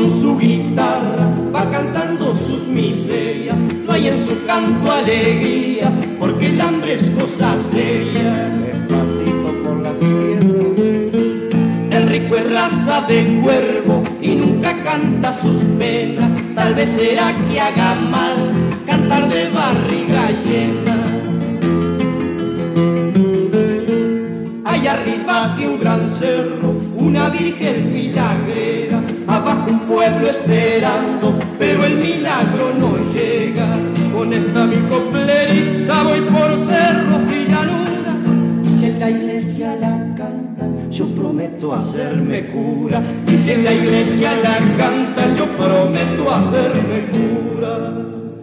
con su guitarra va cantando sus miserias, no hay en su canto alegrías, porque el hambre es cosa seria. Despacito por la tierra. El rico es raza de cuervo y nunca canta sus penas, tal vez será que haga mal cantar de barriga llena. Allá arriba de un gran cerro, una virgen milagrera, abajo un pueblo esperando, pero el milagro no llega. Con esta mi coplerita voy por cerros y llanuras, y si en la iglesia la cantan, yo prometo hacerme cura. Y si en la iglesia la cantan, yo prometo hacerme cura.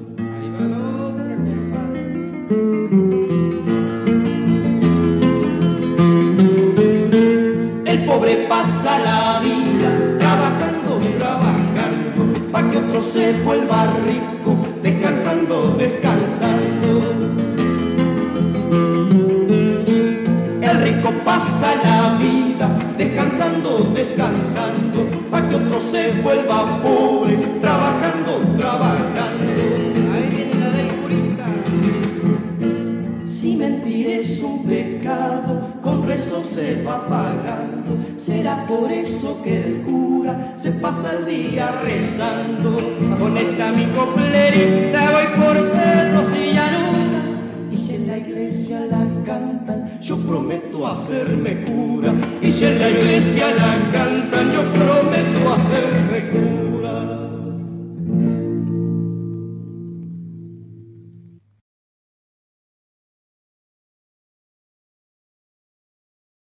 El pobre pasa la vida trabajando, trabajando, pa' que otro se vuelva rico, descansando, descansando. El rico pasa la vida descansando, descansando, pa' que otro se vuelva pobre, trabajando, trabajando. Ahí viene la del curita. Si mentir es un pecado, con rezo se va pagando. Será por eso que el cura se pasa el día rezando. Con esta mi coplerita voy por cerros y llanuras, y si en la iglesia la cantan, yo prometo hacerme cura.